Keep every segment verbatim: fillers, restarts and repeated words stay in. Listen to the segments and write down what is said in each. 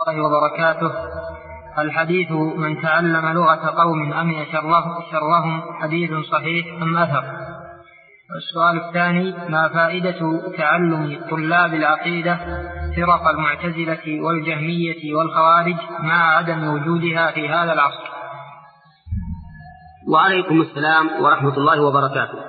الله وبركاته. الحديث من تعلم لغة قوم أمن شرهم حديث صحيح أم أثر؟ السؤال الثاني: ما فائدة تعلم طلاب العقيدة فرق المعتزلة والجهمية والخوارج مع عدم وجودها في هذا العصر؟ وعليكم السلام ورحمة الله وبركاته.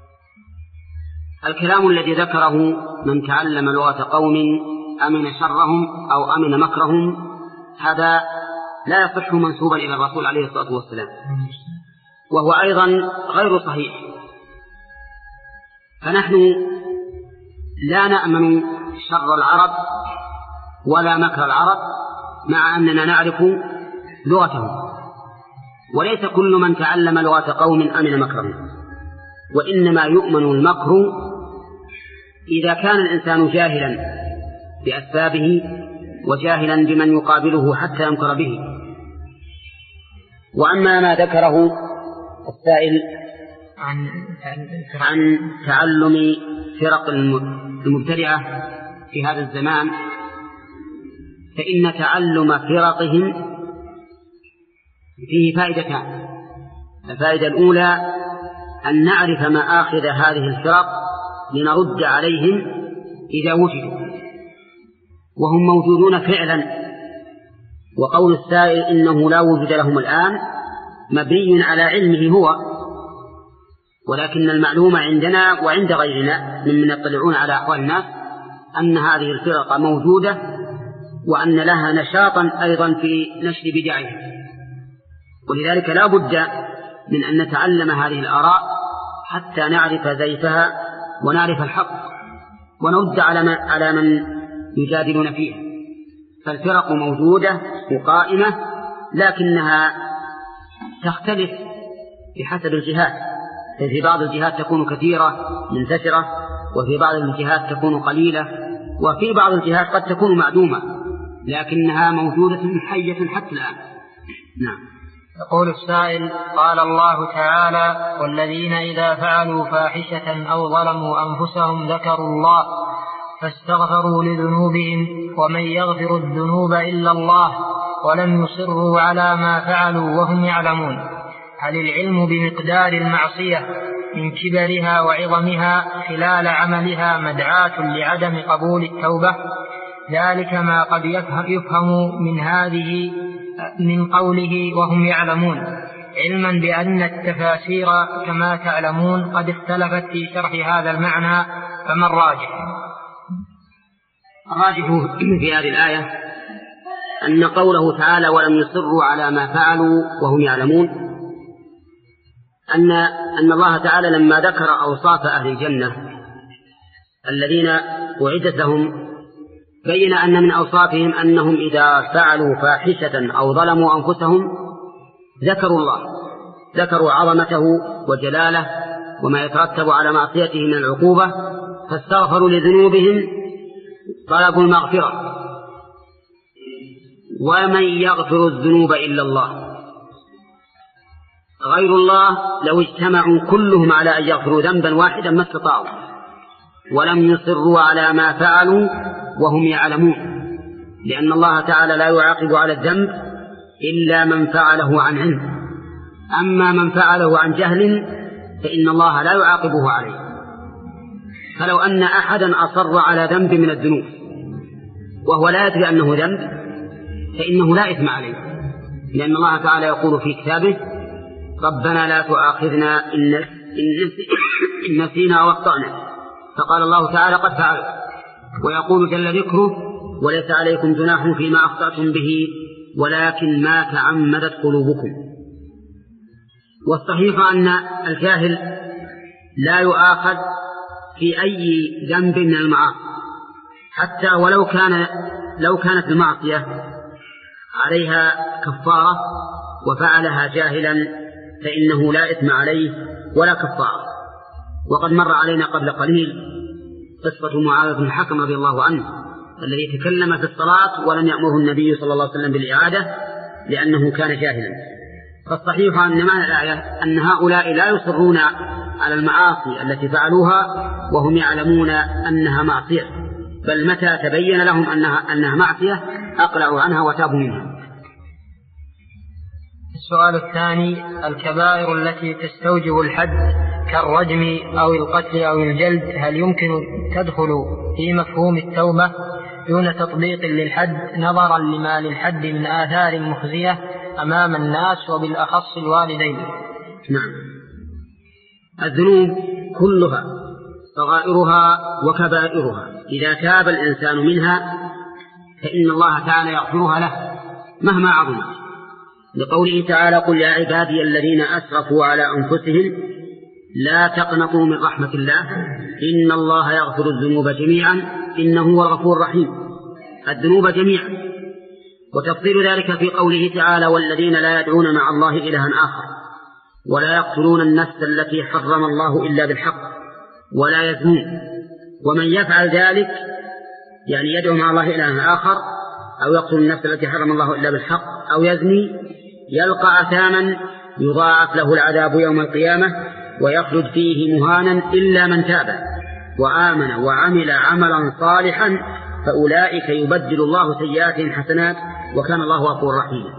الكلام الذي ذكره من تعلم لغة قوم أمن شرهم أو أمن مكرهم هذا لا يصح منسوبا إلى الرسول عليه الصلاة والسلام، وهو أيضا غير صحيح. فنحن لا نأمن شر العرب ولا مكر العرب مع أننا نعرف لغتهم، وليس كل من تعلم لغة قوم أمن مكرهم، وإنما يؤمن المكر إذا كان الإنسان جاهلا بأسبابه وجاهلا بمن يقابله حتى يمكر به. وأما ما ذكره السائل عن عن تعلم فرق المبتدعة في هذا الزمان، فإن تعلم فرقهم فيه فائدتان. الفائدة الأولى أن نعرف مآخذ هذه الفرق لنرد عليهم إذا وجدوا، وهم موجودون فعلا. وقول السائل إنه لا وجود لهم الآن مبني على علمه هو، ولكن المعلوم عندنا وعند غيرنا ممن يطلعون على أحوال الناس أن هذه الفرق موجودة، وأن لها نشاطا أيضا في نشر بدعها. ولذلك لا بد من أن نتعلم هذه الآراء حتى نعرف زيفها ونعرف الحق ونرد على من يجادلون فيها. فالفرق موجودة وقائمة، لكنها تختلف بحسب الجهات. في بعض الجهات تكون كثيرة منتشرة، وفي بعض الجهات تكون قليلة، وفي بعض الجهات قد تكون معدومة، لكنها موجودة حية حتى الآن. نعم. يقول السائل: قال الله تعالى: والذين إذا فعلوا فاحشة أو ظلموا أنفسهم ذكروا الله فاستغفروا لذنوبهم ومن يغفر الذنوب إلا الله ولم يصروا على ما فعلوا وهم يعلمون. هل العلم بمقدار المعصية من كبرها وعظمها خلال عملها مدعاة لعدم قبول التوبة؟ ذلك ما قد يفهم من هذه من قوله وهم يعلمون، علما بأن التفاسير كما تعلمون قد اختلفت في شرح هذا المعنى، فما الراجح؟ الراجح في هذه الآية أن قوله تعالى ولم يصروا على ما فعلوا وهم يعلمون، أن أن الله تعالى لما ذكر أوصاف أهل الجنة الذين أعدت لهم بين أن من أوصافهم أنهم إذا فعلوا فاحشة أو ظلموا أنفسهم ذكروا الله، ذكروا عظمته وجلاله وما يترتب على معصيته من العقوبة، فاستغفروا لذنوبهم، طلبوا المغفرة. ومن يغفر الذنوب إلا الله، غير الله لو اجتمعوا كلهم على أن يغفروا ذنبا واحدا ما استطاعوا، ولم يصروا على ما فعلوا وهم يعلمون، لأن الله تعالى لا يعاقب على الذنب إلا من فعله عن علم، أما من فعله عن جهل فإن الله لا يعاقبه عليه. فلو أن أحدا أصر على ذنب من الذنوب وهو لا يدري أنه ذنب فإنه لا إثم عليه، لأن الله تعالى يقول في كتابه: ربنا لا تؤاخذنا إن نسينا واخطأنا. فقال الله تعالى: قد فعلت. ويقول جل ذكره: وليس عليكم جناح فيما أخطأتم به ولكن ما تعمدت قلوبكم. والصحيح أن الجاهل لا يؤاخذ في أي ذنب من المعاصي، حتى ولو كان لو كانت المعصية عليها كفارة وفعلها جاهلا فإنه لا إثم عليه ولا كفارة. وقد مر علينا قبل قليل قصة معاذ بن الحكم رضي الله عنه الذي تكلم في الصلاة ولم يأمره النبي صلى الله عليه وسلم بالإعادة لأنه كان جاهلا. فالصحيح أن معنى الآية أن هؤلاء لا يصرون على المعاصي التي فعلوها وهم يعلمون أنها معصية، بل متى تبين لهم أنها, أنها معصية أقلعوا عنها وتابوا منها. السؤال الثاني: الكبائر التي تستوجب الحد كالرجم أو القتل أو الجلد هل يمكن تدخل في مفهوم التوبة دون تطبيق للحد نظرا لما للحد من آثار مخزية أمام الناس وبالأخص الوالدين؟ نعم، الذنوب كلها صغائرها وكبائرها إذا تاب الإنسان منها فإن الله تعالى يغفرها له مهما عظمت، لقوله تعالى: قل يا عبادي الذين أسرفوا على أنفسهم لا تقنطوا من رحمة الله إن الله يغفر الذنوب جميعا إنه هو الغفور الرحيم. الذنوب جميعا، وتفصيل ذلك في قوله تعالى: والذين لا يدعون مع الله إلها آخر ولا يقتلون النفس التي حرم الله إلا بالحق ولا يزنون، ومن يفعل ذلك يعني يدعو مع الله إلها آخر أو يقتل النفس التي حرم الله إلا بالحق أو يزني يلقى أثاما يضاعف له العذاب يوم القيامة ويخلد فيه مهانا إلا من تاب وآمن وعمل عملا صالحا فأولئك يبدل الله سيئاتهم حسنات وكان الله غفورا رحيما.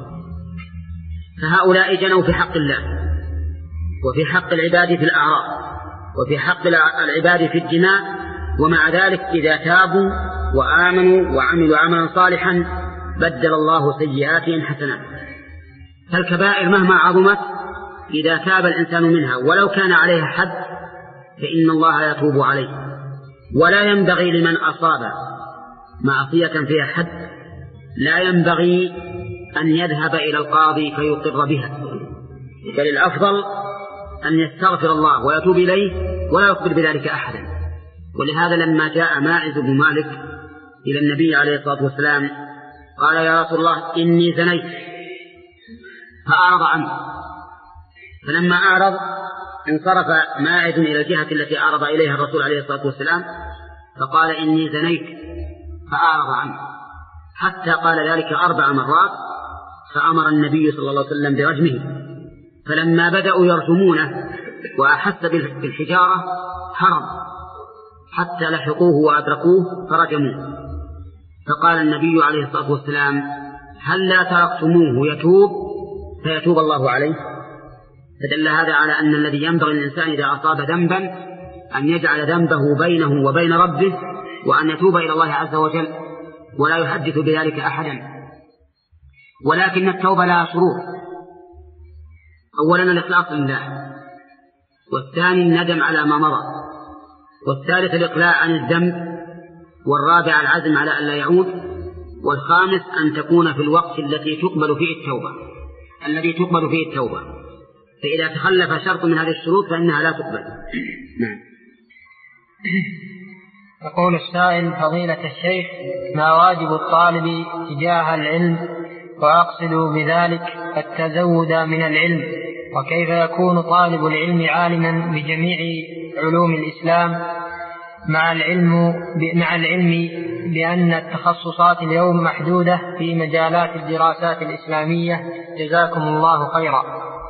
فهؤلاء جنوا في حق الله وفي حق العباد في الأعراض وفي حق العباد في الدماء، ومع ذلك إذا تابوا وآمنوا وعملوا عملا صالحا بدل الله سيئاتهم حسنات. فالكبائر مهما عظمت إذا تاب الإنسان منها ولو كان عليها حد فإن الله يتوب عليه، ولا ينبغي لمن أصاب معصية فيها حد لا ينبغي أن يذهب إلى القاضي فيقر بها، بل الأفضل أن يستغفر الله ويتوب إليه ولا يخبر بذلك أحدا. ولهذا لما جاء ماعز بن مالك إلى النبي عليه الصلاة والسلام قال: يا رسول الله إني زنيت، فأعرض عنه، فلما أعرض انصرف ماعز إلى الجهة التي أعرض إليها الرسول عليه الصلاة والسلام فقال: إني زنيت، فأعرض عنه حتى قال ذلك أربع مرات، فأمر النبي صلى الله عليه وسلم برجمه. فلما بدأوا يرجمونه وأحس بالحجارة هرب حتى لحقوه وأدركوه فرجموه، فقال النبي عليه الصلاة والسلام: هل لا تركتموه يتوب فيتوب الله عليه؟ فدل هذا على أن الذي ينبغي الإنسان إذا أصاب ذنبا أن يجعل ذنبه بينه وبين ربه وأن يتوب إلى الله عز وجل ولا يحدث بذلك أحدا. ولكن التوبة لها شروط: أولا الإخلاص لله، والثاني الندم على ما مضى، والثالث الإقلاع عن الذنب، والرابع العزم على أن لا يعود، والخامس أن تكون في الوقت التي تقبل فيه التوبة الذي تقبل فيه التوبة فإذا تخلف شرط من هذه الشروط فإنها لا تقبل. نعم. يقول السائل: فضيلة الشيخ، ما واجب الطالب تجاه العلم، وأقصد بذلك التزود من العلم، وكيف يكون طالب العلم عالما بجميع علوم الإسلام مع العلم مع العلم بأن التخصصات اليوم محدودة في مجالات الدراسات الإسلامية؟ جزاكم الله خيرا.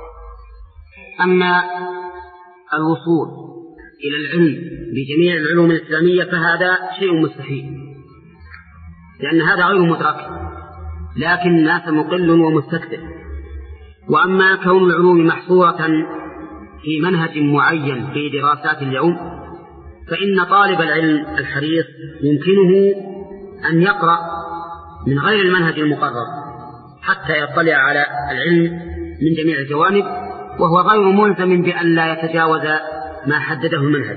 أما الوصول إلى العلم بجميع العلوم الإسلامية فهذا شيء مستحيل، لأن هذا غير مدرك، لكن الناس مقل ومستكثر. وأما كون العلوم محصورة في منهج معين في دراسات اليوم فإن طالب العلم الحريص يمكنه أن يقرأ من غير المنهج المقرر حتى يطلع على العلم من جميع الجوانب، وهو غير ملزم بأن لا يتجاوز ما حدده المنهج.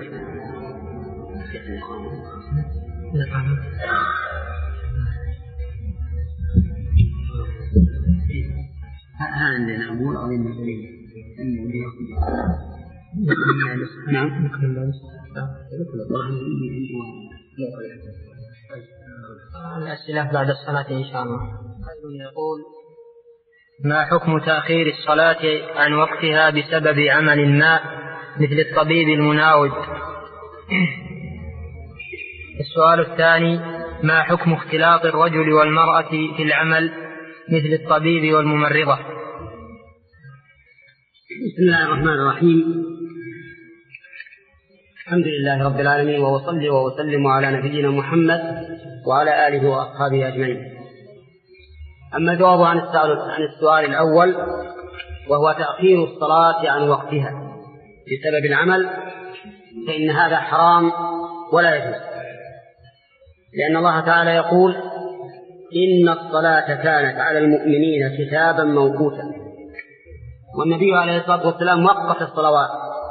عندنا أمور أو نعم الأسئلة بعد الصلاة إن شاء الله. يقول: ما حكم تأخير الصلاة عن وقتها بسبب عمل ما مثل الطبيب المناوب؟ السؤال الثاني: ما حكم اختلاط الرجل والمرأة في العمل مثل الطبيب والممرضة؟ بسم الله الرحمن الرحيم. الحمد لله رب العالمين، وأصلي وأسلم على نبينا محمد وعلى آله وأصحابه أجمعين. أما الجواب عن السؤال, عن السؤال الأول وهو تأخير الصلاة عن وقتها بسبب العمل، فإن هذا حرام ولا يجوز، لأن الله تعالى يقول إن الصلاة كانت على المؤمنين كتابا موقوتا، والنبي عليه الصلاة والسلام وقت الصلوات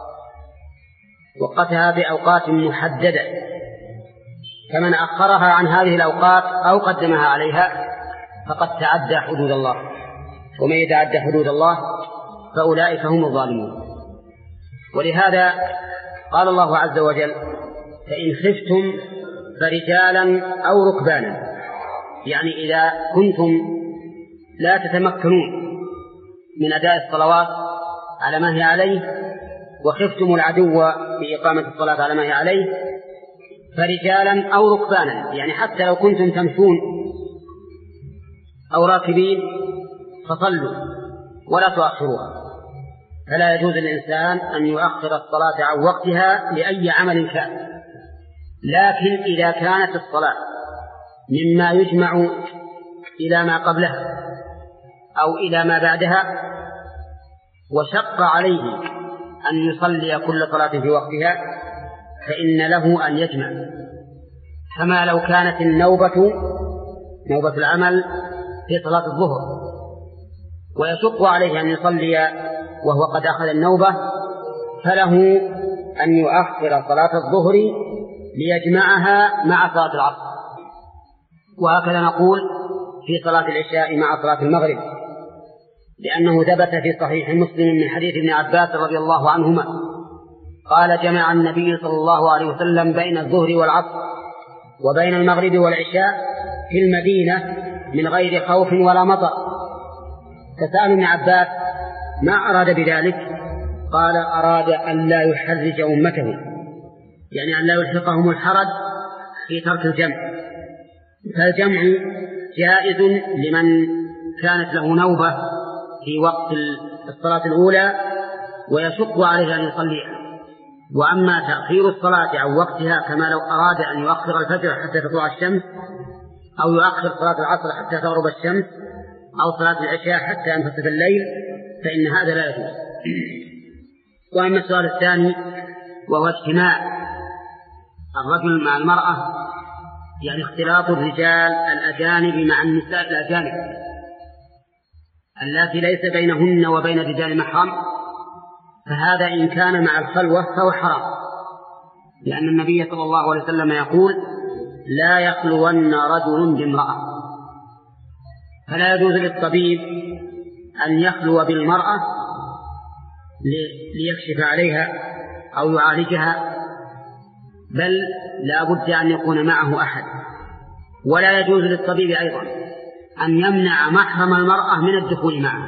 وقتها بأوقات محددة، فمن أخرها عن هذه الأوقات أو قدمها عليها فقد تعدى حدود الله، ومن يتعدى حدود الله فأولئك هم الظالمون. ولهذا قال الله عز وجل فإن خفتم فرجالا أو ركبانا، يعني إذا كنتم لا تتمكنون من أداء الصلوات على ما هي عليه وخفتم العدو بإقامة الصلاة على ما هي عليه فرجالا أو ركبانا، يعني حتى لو كنتم تمشون أو راكبين فصلوا ولا تؤخروها. فلا يجوز للإنسان أن يؤخر الصلاة عن وقتها لأي عمل كان، لكن إذا كانت الصلاة مما يجمع إلى ما قبلها أو إلى ما بعدها وشق عليه أن يصلي كل صلاة في وقتها فإن له أن يجمع، كما لو كانت النوبة نوبة العمل في صلاة الظهر ويشق عليه أن يصلي وهو قد أخذ النوبة، فله أن يؤخر صلاة الظهر ليجمعها مع صلاة العصر. وهكذا نقول في صلاة العشاء مع صلاة المغرب، لأنه ثبت في صحيح مسلم من حديث ابن عباس رضي الله عنهما قال جمع النبي صلى الله عليه وسلم بين الظهر والعصر وبين المغرب والعشاء في المدينة من غير خوف ولا مطر. فسأل ابن عباس ما أراد بذلك؟ قال أراد أن لا يحرج أمته، يعني أن لا يلحقهم الحرج في ترك الجمع. فالجمع جائز لمن كانت له نوبة في وقت الصلاة الأولى ويشق عليه أن يصليها. وأما تأخير الصلاة عن وقتها كما لو أراد أن يؤخر الفجر حتى تطلع الشمس أو يؤخر صلاة العصر حتى تغرب الشمس أو صلاة العشاء حتى ينتصف الليل فإن هذا لا يجوز. وأما السؤال الثاني وهو اجتماع الرجل مع المرأة، يعني اختلاط الرجال الأجانب مع النساء الأجانب التي ليس بينهن وبين الرجال محرم، فهذا إن كان مع الخلوة فهو حرام، لأن النبي صلى الله عليه وسلم يقول لا يخلون رجل بامرأة. فلا يجوز للطبيب أن يخلو بالمرأة ليكشف عليها أو يعالجها، بل لا بد أن يكون معه أحد. ولا يجوز للطبيب أيضا أن يمنع محرم المرأة من الدخول معه،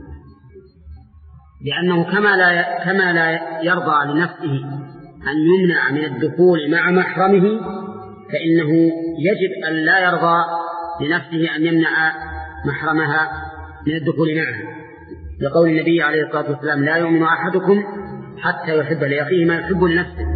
لأنه كما لا, كما لا يرضى لنفسه أن يمنع من الدخول مع محرمه فإنه يجب أن لا يرضى لنفسه أن يمنع محرمها من الدخول معها، لقول النبي عليه الصلاة والسلام لا يؤمن أحدكم حتى يحب لأخيه ما يحب لنفسه.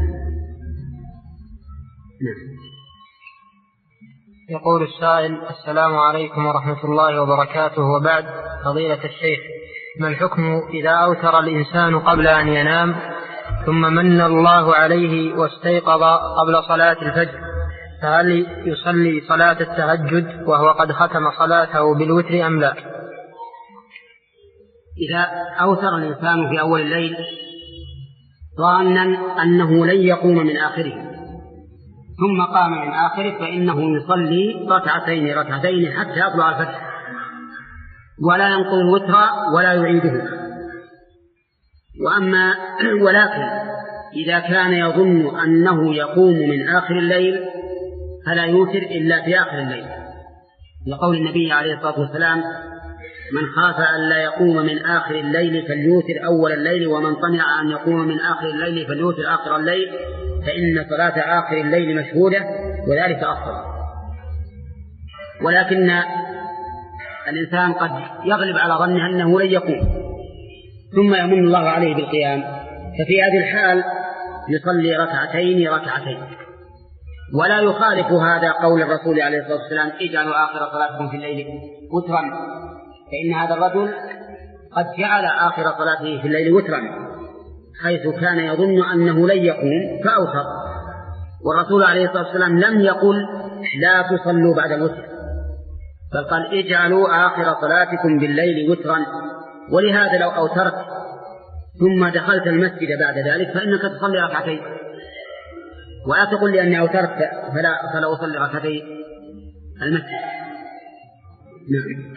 يقول السائل السلام عليكم ورحمة الله وبركاته، وبعد فضيلة الشيخ، ما الحكم إذا أوتر الإنسان قبل أن ينام ثم من الله عليه واستيقظ قبل صلاة الفجر، فهل يصلي صلاة التهجد وهو قد ختم صلاته بالوتر أم لا؟ إذا أوتر الإنسان في أول الليل ظانا أنه لن يقوم من آخره ثم قام من آخره فإنه يصلي ركعتين ركعتين حتى يطلع الفجر، ولا ينقض الوتر ولا يعيده. وأما ولكن إذا كان يظن أنه يقوم من آخر الليل فلا يوتر إلا في آخر الليل، لقول النبي عليه الصلاة والسلام من خاف أن لا يقوم من آخر الليل فليوتر أول الليل، ومن طمع أن يقوم من آخر الليل فليوتر آخر الليل، فإن صلاة آخر الليل مشهودة وذلك أفضل. ولكن الإنسان قد يغلب على ظنه أنه لن يقوم ثم يمن الله عليه بالقيام، ففي هذه الحال يصلي ركعتين ركعتين، ولا يخالف هذا قول الرسول عليه الصلاة والسلام اجعلوا آخر صلاتكم في الليل وترا، فإن هذا الرجل قد جعل آخر صلاته في الليل وترا حيث كان يظن أنه لن يقوم فأوتر، والرسول عليه الصلاة والسلام لم يقل لا تصلوا بعد الوتر، بل قال اجعلوا آخر صلاتكم بالليل وترا. ولهذا لو أوترت ثم دخلت المسجد بعد ذلك فإنك تصلي ركعتين، ولا تقول لي أني أوترت فلا, فلا أصلي ركعتين المسجد. نعم.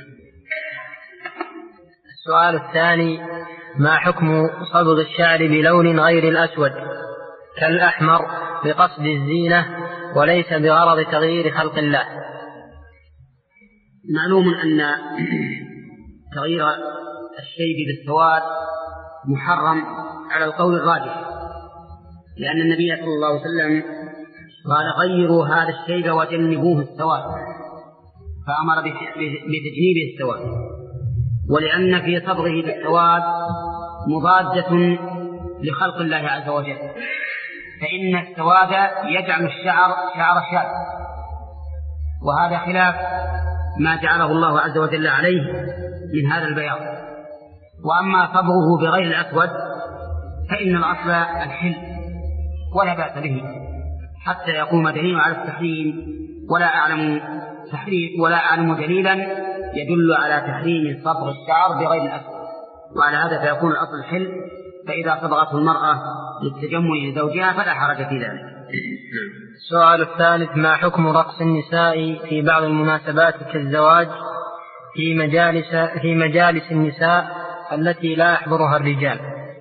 السؤال الثاني: ما حكم صبغ الشعر بلون غير الأسود كالأحمر بقصد الزينة وليس بغرض تغيير خلق الله؟ معلوم أن تغيير الشيب بالسواد محرم على القول الراجح، لأن النبي صلى الله عليه وسلم قال غيروا هذا الشيب وجنبوه السواد، فأمر بتجنيبه السواد، ولأن في صبغه بالسواد مضادة لخلق الله عز وجل، فإن السواد يجعل الشعر شعر شاذ، وهذا خلاف ما جعله الله عز وجل عليه من هذا البياض. وأما صبغه بغير الأسود فإن الأصل الحل ولا بأس به حتى يقوم دليل على التحريم، ولا أعلم تحريم ولا أعلم دليلا يدل على تحريم صبغ الشعر بغير الأسود، وعلى هذا فيكون الأصل الحل، فإذا صبغته المرأة للتجمل لزوجها فلا حرج في ذلك. السؤال الثالث: ما حكم رقص النساء في بعض المناسبات كالزواج في مجالس في مجالس النساء التي لا يحضرها الرجال؟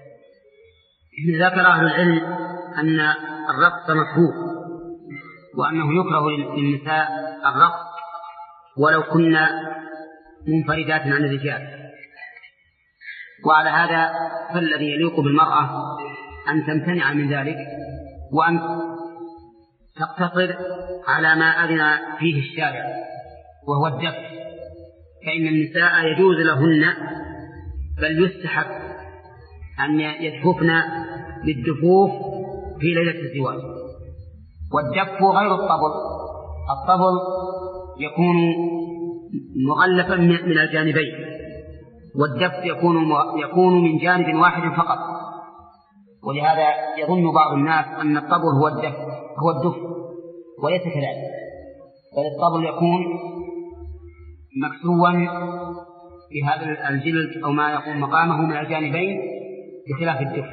ذكر أهل العلم أن الرقص مكروه، وأنه يكره للنساء الرقص ولو كنا منفردات عن الرجال، وعلى هذا فالذي يليق بالمرأة أن تمتنع من ذلك وأن تقتصر على ما أذن فيه الشارع وهو الدف، فإن النساء يجوز لهن بل يستحب أن يدففن بالدفوف في ليلة الزواج. والدف غير الطبل، الطبل يكون مغلفا من الجانبين، والدف يكون يكون من جانب واحد فقط، ولهذا يظن بعض الناس أن الطبل هو الدف هو الدف وليس كذلك، بل الطبل يكون مكسوا بهذا الجلد أو ما يقوم مقامه من الجانبين بخلاف الدف.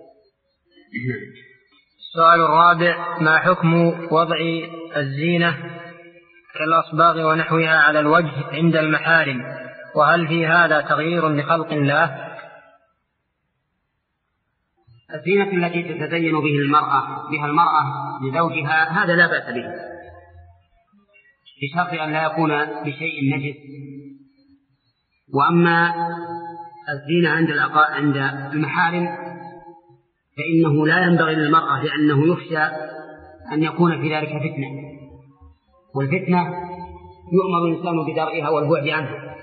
السؤال الرابع: ما حكم وضع الزينة كالأصباغ ونحوها على الوجه عند المحارم، وهل في هذا تغيير لخلق الله؟ الزينة التي تتزين به المرأة بها المرأة لزوجها هذا لا بأس به، بشرط أن لا يكون بشيء نجس. وأما الزينة عند عند المحارم فإنه لا ينبغي للمرأة، لأنه يخشى أن يكون في ذلك فتنة، والفتنة يؤمر الإنسان بدرئها والبعد عنها.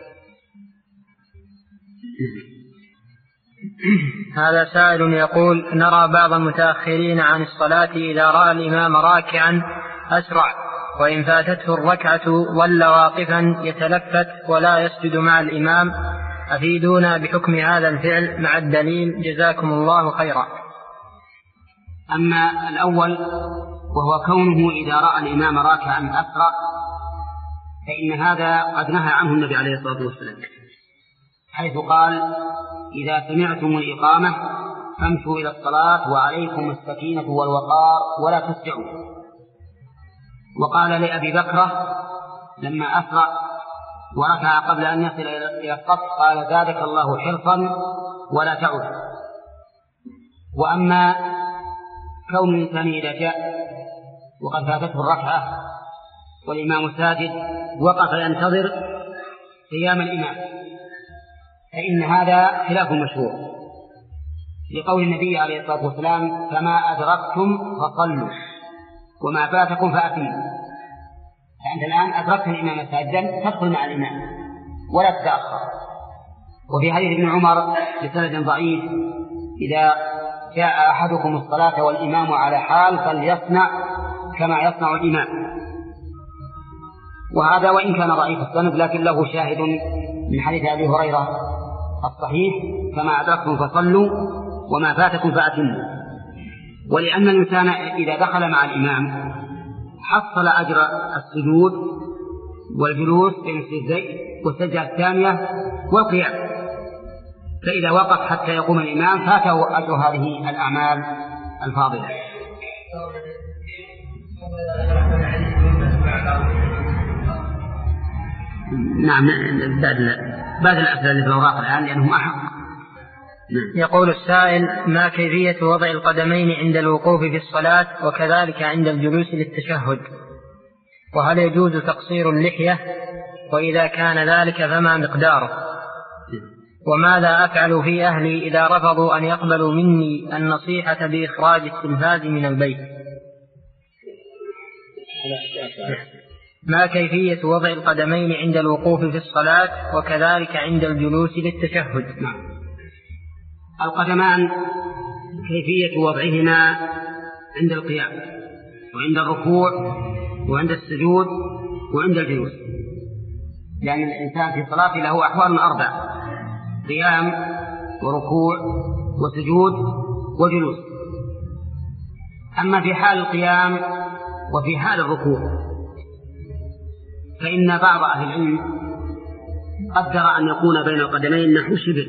هذا سائل يقول: نرى بعض المتأخرين عن الصلاة إذا رأى الإمام راكعا أسرع، وإن فاتته الركعة ظل واقفا يتلفت ولا يسجد مع الإمام، أفيدونا بحكم هذا الفعل مع الدليل جزاكم الله خيرا. أما الأول وهو كونه إذا رأى الإمام راكعا أسرع فإن هذا قد نهى عنه النبي عليه الصلاة والسلام، حيث قال: إذا سمعتم الإقامة فامشوا إلى الصلاة وعليكم السكينة والوقار ولا تسجعوا. وقال لأبي بكرة لما أسرع وركع قبل أن يصل إلى الصف قال: زادك الله حرصا ولا تعد. وأما كون الإنسان إذا جاء وقد فاتته الركعة والإمام ساجد وقف ينتظر قيام الإمام فإن هذا خلاف مشروع، لقول النبي عليه الصلاة والسلام: فما أدركتم فصلوا وما فاتكم فأتموا. فأنت الآن أدركت الإمام ساجدا تدخل مع الإمام ولا تتأخر. وفي حديث ابن عمر بسند ضعيف: إذا جاء أحدكم الصلاة والإمام على حال فليصنع كما يصنع الإمام. وهذا وإن كان ضعيف السند لكن له شاهد من حديث أبي هريرة الصحيح: كما أدركتم فصلوا وما فاتكم فأتموا. ولأن الإنسان إذا دخل مع الإمام حصل أجر السجود والجلوس بين السجدين والسجدة الثانية والقيام، فإذا وقف حتى يقوم الإمام فاته أجر هذه الأعمال الفاضلة. نعم، بعد بعد الأسئلة اللي في الأوراق الآن لأنهم أحق. يقول السائل: ما كيفية وضع القدمين عند الوقوف في الصلاة وكذلك عند الجلوس للتشهد؟ وهل يجوز تقصير اللحية؟ وإذا كان ذلك فما مقداره؟ وماذا أفعل في أهلي إذا رفضوا أن يقبلوا مني النصيحة بإخراج التلفاز من البيت؟ ما كيفية وضع القدمين عند الوقوف في الصلاة وكذلك عند الجلوس للتشهد؟ نعم. القدمان كيفية وضعهما عند القيام وعند الركوع وعند السجود وعند الجلوس، لأن الإنسان في صلاته له أحوال أربع: قيام وركوع وسجود وجلوس. أما في حال القيام وفي حال الركوع فإن بعض أهل العلم قدر أن يكون بين القدمين نحو شبر،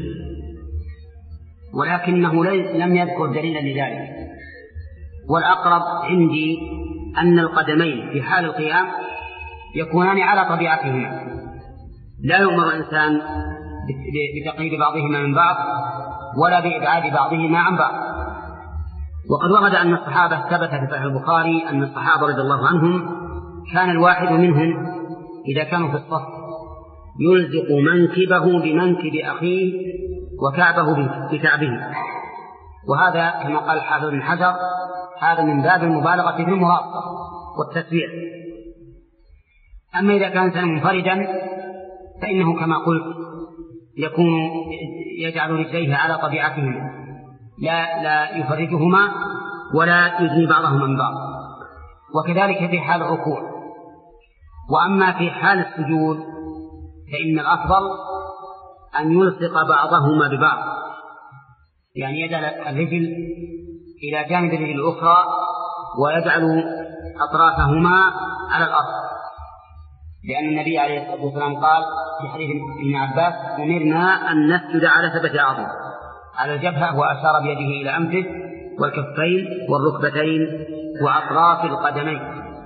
ولكنه لم يذكر دليلا لذلك. والأقرب عندي أن القدمين في حال القيام يكونان على طبيعتهما، لا يؤمر الإنسان بتقريب بعضهما من بعض ولا بإبعاد بعضهما عن بعض. وقد ورد أن الصحابة ثبت في صحيح البخاري أن الصحابة رضي الله عنهم كان الواحد منهم إذا كانوا في الصف يلزق منكبه بمنكب أخيه وكعبه بكعبه، وهذا كما قال الحافظ بن حجر هذا من باب المبالغة في المراقبة والتسوية. أما إذا كان إنسان منفردا فإنه كما قلت يكون يجعل رجليه على طبيعتهما، لا لا يفرجهما ولا يدني بعضهما من بعض، وكذلك في حال الركوع. وأما في حال السجود فإن الأفضل أن يلصق بعضهما ببعض، يعني يجعل الرجل إلى جانب الرجل الأخرى ويجعل أطرافهما على الأرض، لأن النبي عليه الصلاة والسلام قال في حديث ابن عباس: أمرنا أن نسجد على ثبت أعظم، على الجبهة، وأشار بيده إلى أنفه والكفين والركبتين وأطراف القدمين.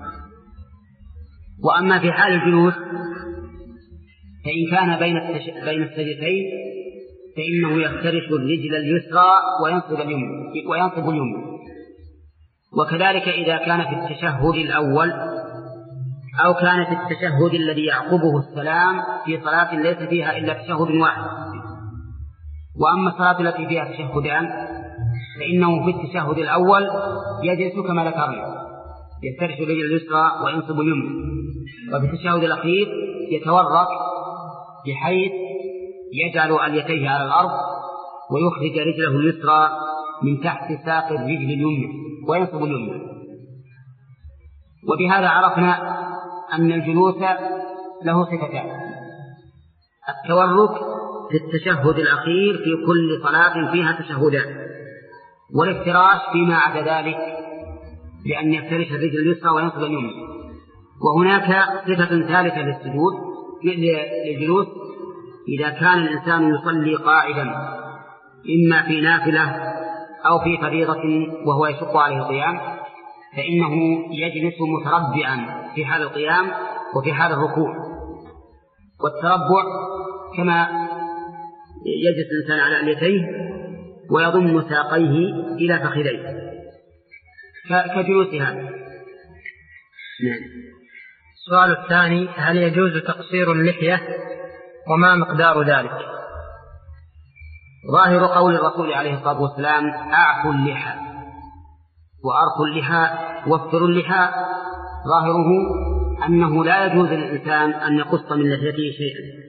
وأما في حال الجلوس فإن كان بين بين السجدتين فإنه يفترش الرجل اليسرى وينصب اليمنى وينصب اليمنى. وكذلك إذا كان في التشهد الأول أو كان في التشهد الذي يعقبه السلام في صلاة ليس فيها إلا تشهد واحد. وأما الصلاة التي فيها تشهدان فإنه في التشهد الأول يجلس كما ذكرنا، يفترش الرجل اليسرى وينصب اليمنى، وفي التشهد الأخير يتورك بحيث يجعل اليتيه على الأرض ويخرج رجله اليسرى من تحت ساق الرجل اليمنى وينصب اليمنى. وبهذا عرفنا أن الجلوس له صفتان: التورك في التشهد الأخير في كل صلاة فيها تشهدان، والافتراش فيما عدا ذلك لأن يفترش الرجل اليسرى وينصب اليمنى. وهناك صفة ثالثة للسجود للجلوس: إذا كان الإنسان يصلي قاعدا إما في نافلة أو في فريضة وهو يشق عليه القيام فإنه يجلس متربعا في حال القيام وفي حال الركوع. والتربع كما يجلس الإنسان على اليتيه ويضم ساقيه إلى فخذيه كجلوس هذا. السؤال الثاني: هل يجوز تقصير اللحية وما مقدار ذلك؟ ظاهر قول الرسول عليه الصلاة والسلام: أعفوا اللحى وأرخوا اللحى وافطروا اللحى، ظاهره أنه لا يجوز للإنسان أن يقص من لحيته شيئا.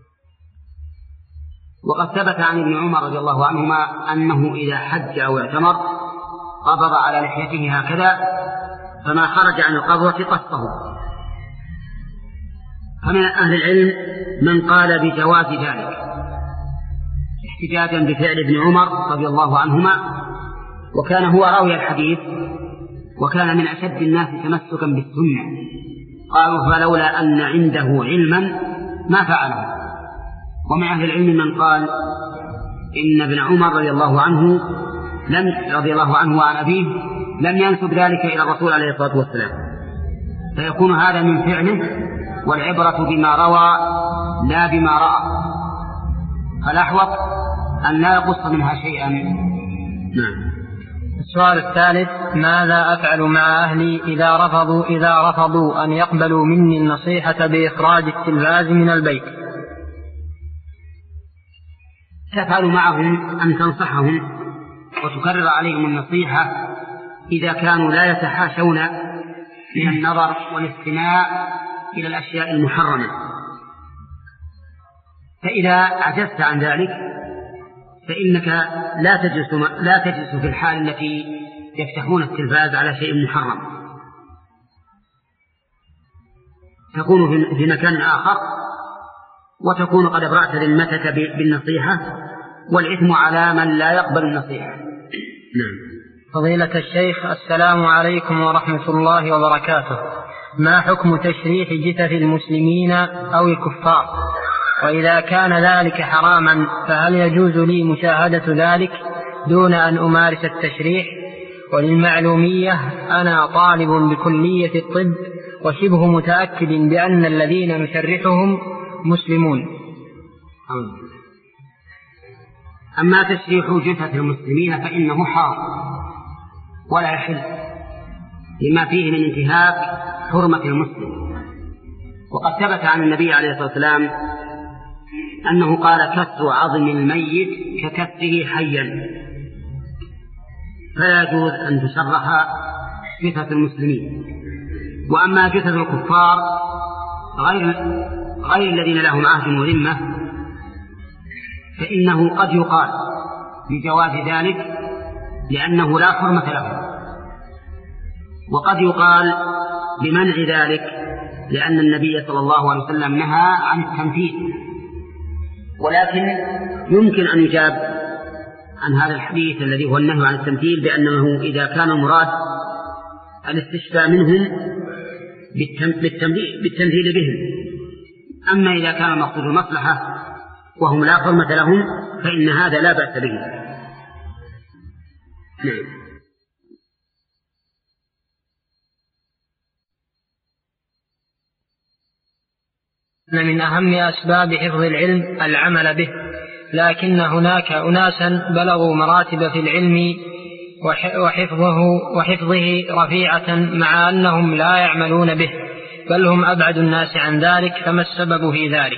وقد ثبت عن ابن عمر رضي الله عنهما أنه إذا حج أو اعتمر قبض على لحيته هكذا فما خرج عن القبضة قصه. فمن أهل العلم من قال بجواز ذلك احتجاجا بفعل ابن عمر رضي الله عنهما، وكان هو راوي الحديث وكان من أشد الناس تمسكا بالسنة. قالوا فلولا أن عنده علما ما فعله. ومن أهل العلم من قال إن ابن عمر رضي الله عنه لم رضي الله عنه وعن أبيه لم ينسب ذلك إلى الرسول عليه الصلاة والسلام، فيكون هذا من فعله، والعبرة بما روى لا بما رأى، فالأحوط أن لا يقص منها شيئا. نعم. السؤال الثالث: ماذا أفعل مع أهلي إذا رفضوا إذا رفضوا أن يقبلوا مني النصيحة بإخراج التلفاز من البيت؟ تفعل معهم أن تنصحهم وتكرر عليهم النصيحة إذا كانوا لا يتحاشون من النظر والاستماع إلى الأشياء المحرمة. فإذا عجزت عن ذلك فإنك لا تجلس لا تجلس في الحال التي يفتحون التلفاز على شيء محرم، تكون في مكان آخر وتكون قد أبرأت ذمتك بالنصيحة، والإثم على من لا يقبل النصيحة. نعم. فضيلة الشيخ، السلام عليكم ورحمة الله وبركاته. ما حكم تشريح جثث المسلمين أو الكفار؟ وإذا كان ذلك حراما فهل يجوز لي مشاهدة ذلك دون أن أمارس التشريح؟ وللمعلومية أنا طالب بكلية الطب وشبه متأكد بأن الذين نشرحهم مسلمون. أما تشريح جثث المسلمين فإنه حرام ولا يحل لما فيه من انتهاك حرمة المسلم. وقد ثبت عن النبي عليه الصلاة والسلام أنه قال: كسر عظم الميت ككسره حيا. فلا يجوز أن تشرح جثث المسلمين. وأما جثث الكفار غير, غير الذين لهم عهد وذمة فإنه قد يقال بجواز ذلك لأنه لا حرمة له، وقد يقال بمنع ذلك لأن النبي صلى الله عليه وسلم نهى عن التمثيل. ولكن يمكن أن يجاب عن هذا الحديث الذي هو النهي عن التمثيل بأنه إذا كان المراد الاستشفاء منهم بالتمثيل بهم. أما إذا كان مقصود المصلحة وهم لا حرمة لهم فإن هذا لا بأس به. نعم. من أهم أسباب حفظ العلم العمل به، لكن هناك أناسا بلغوا مراتب في العلم وحفظه, وحفظه رفيعة مع أنهم لا يعملون به، بل هم أبعد الناس عن ذلك، فما السبب في ذلك؟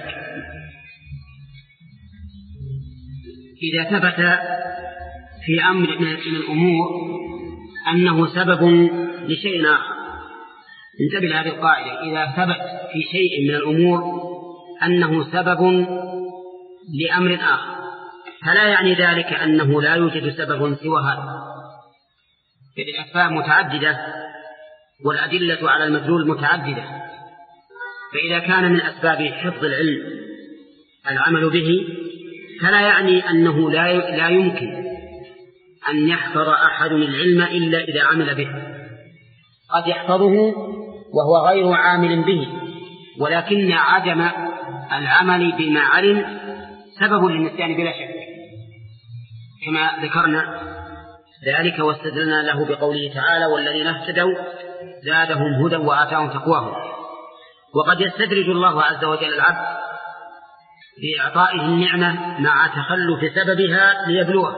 إذا ثبت في أمر من الأمور أنه سبب لشيء آخر، انتبه لهذه القاعدة: إذا ثبت في شيء من الأمور أنه سبب لأمر آخر فلا يعني ذلك أنه لا يوجد سبب سوى هذا. الأسباب متعددة والأدلة على المدلول متعددة، فإذا كان من أسباب حفظ العلم العمل به فلا يعني أنه لا, لا يمكن أن يحفظ أحد العلم إلا إذا عمل به. قد يحفظه وهو غير عامل به، ولكن عدم العمل بما علم سبب للنسيان بلا شك، كما ذكرنا ذلك واستدلنا له بقوله تعالى: والذين اهتدوا زادهم هدى وآتاهم تقواهم. وقد يستدرج الله عز وجل العبد بإعطائه النعمة مع تخلف سببها ليبلوه.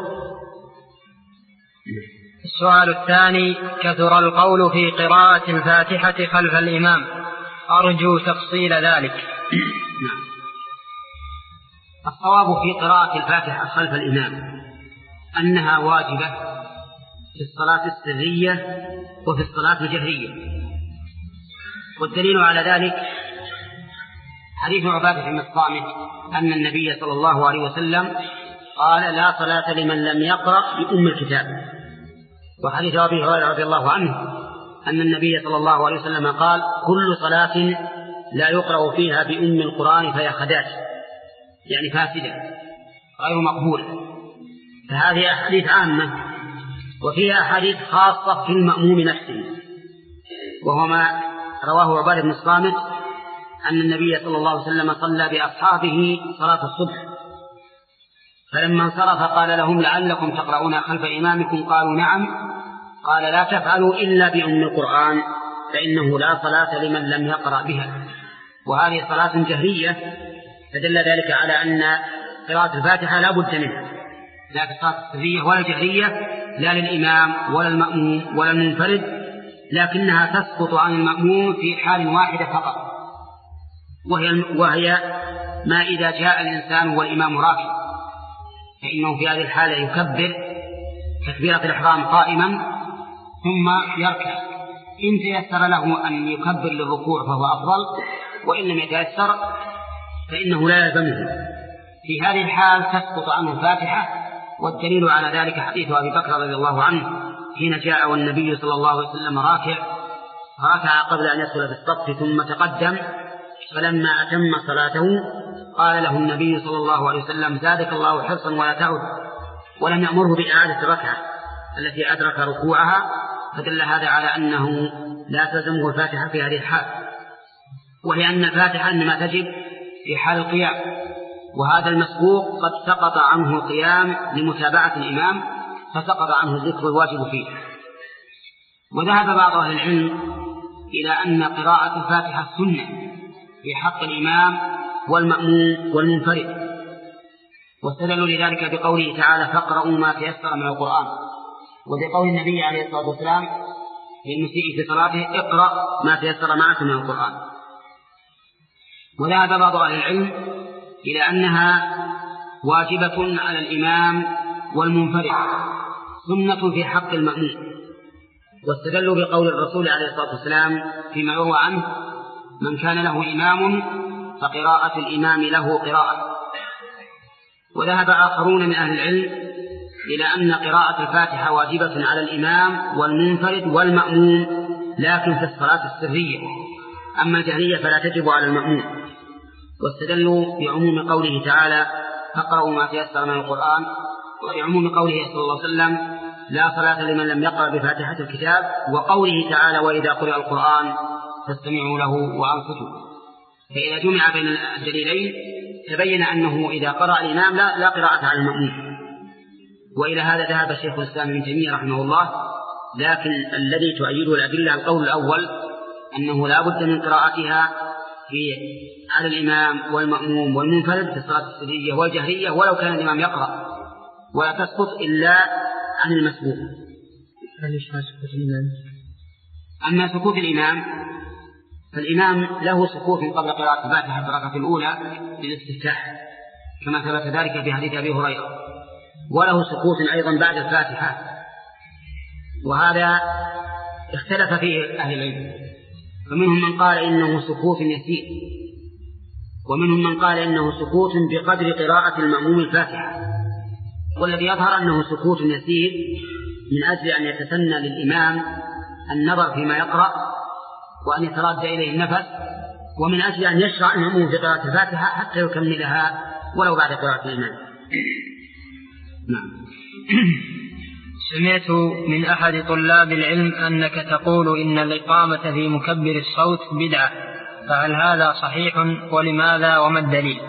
السؤال الثاني: كثر القول في قراءة الفاتحة خلف الإمام، أرجو تفصيل ذلك. الصواب في قراءة الفاتحة خلف الإمام أنها واجبة في الصلاة السرية وفي الصلاة الجهرية، والدليل على ذلك حديث عبادة بن الصامت أن النبي صلى الله عليه وسلم قال: لا صلاة لمن لم يقرأ بأم الكتاب. وحديث أبي هريرة رضي الله عنه أن النبي صلى الله عليه وسلم قال: كل صلاة لا يقرأ فيها بأم القرآن فهي خداج، يعني فاسدة غير مقبولة. فهذه أحاديث عامة، وفيها أحاديث خاصة في المأموم نفسه، وهو ما رواه عبادة بن الصامت أن النبي صلى الله عليه وسلم صلى بأصحابه صلاة الصبح، فلما انصرف قال لهم: لعلكم تقرؤون خلف إمامكم؟ قالوا: نعم. قال: لا تفعلوا إلا بأم القرآن، فإنه لا صلاة لمن لم يقرأ بها. وهذه صلاة جهرية، فدل ذلك على أن قراءة الفاتحة لا بد منها، لا في الصلاة السرية ولا الجهرية، لا للإمام ولا المأموم ولا المنفرد، لكنها تسقط عن المأموم في حال واحدة فقط، وهي, وهي ما إذا جاء الإنسان والإمام راكب، فإنه في هذه الحالة يكبر تكبيرة الإحرام قائما ثم يركع، إن تيسر له أن يكبر للركوع فهو أفضل، وإن لم يتيسر فإنه لا يلزمه. في هذه الحال تسقط عنه الفاتحة، والدليل على ذلك حديث أبي بكر رضي الله عنه حين جاء والنبي صلى الله عليه وسلم راكع، ركع قبل أن يدخل في الصف ثم تقدم، فلما أتم صلاته قال له النبي صلى الله عليه وسلم: زادك الله حرصا ولا تعد، ولم يأمره بإعادة الركعة التي أدرك ركوعها، فدل هذا على أنه لا تلزمه الفاتحة في هذه الحال، ولأن الفاتحة إنما تجب في حال القيام، وهذا المسبوق قد سقط عنه القيام لمتابعة الإمام، فسقط عنه الذكر الواجب فيه. وذهب بعض أهل العلم إلى أن قراءة الفاتحة سنة في حق الإمام والمأموم والمنفرد، واستدلوا لذلك بقوله تعالى: فاقرؤوا ما تيسر من القرآن، وبقول النبي عليه الصلاة والسلام للمسيء في صلاته: اقرأ ما تيسر معك من القرآن. وذهب بعض أهل العلم إلى أنها واجبة على الإمام والمنفرد، سنة في حق المأموم، واستدلوا بقول الرسول عليه الصلاة والسلام فيما يروى عنه: من كان له إمام فقراءة الإمام له قراءة. وذهب آخرون من أهل العلم إلى أن قراءة الفاتحة واجبة على الإمام والمنفرد والمأموم، لكن في الصلاة السرية، أما الجهرية فلا تجب على المأموم، واستدلوا بعموم قوله تعالى: فاقرؤوا ما تيسر من القرآن، وبعموم قوله صلى الله عليه وسلم: لا صلاة لمن لم يقرأ بفاتحة الكتاب، وقوله تعالى: وإذا قرئ القرآن فاستمعوا له وأنصتوا. فإذا جمع بين الدليلين تبين أنه إذا قرأ الإمام لا, لا قراءة على المأموم. وإلى هذا ذهب شيخ الإسلام ابن تيمية رحمه الله، لكن الذي تؤيده الأدلة القول الأول أنه لا بد من قراءتها في على الإمام والمأموم والمنفرد في الصلاة السرية والجهرية، ولو كان الإمام يقرأ، ولا تسقط إلا عن المسبوق. أما سكوت الإمام فالإمام له سكوت قبل قراءة الفاتحة في الركعة الأولى للاستفتاح، كما ثبت ذلك في حديث أبي هريرة، وله سكوت أيضا بعد الفاتحة، وهذا اختلف فيه أهل العلم، فمنهم من قال إنه سكوت يسير، ومنهم من قال إنه سكوت بقدر قراءة المأموم الفاتحة، والذي يظهر أنه سكوت يسير من أجل أن يتسنى للإمام النظر فيما يقرأ وأن يتراد إليه النفس، ومن أجل أن يشرع المأموم في قراءة الفاتحة حتى يكملها ولو بعد قراءة الإمام. نعم. سمعت من أحد طلاب العلم أنك تقول إن الإقامة في مكبر الصوت بدعة، فهل هذا صحيح؟ ولماذا وما الدليل؟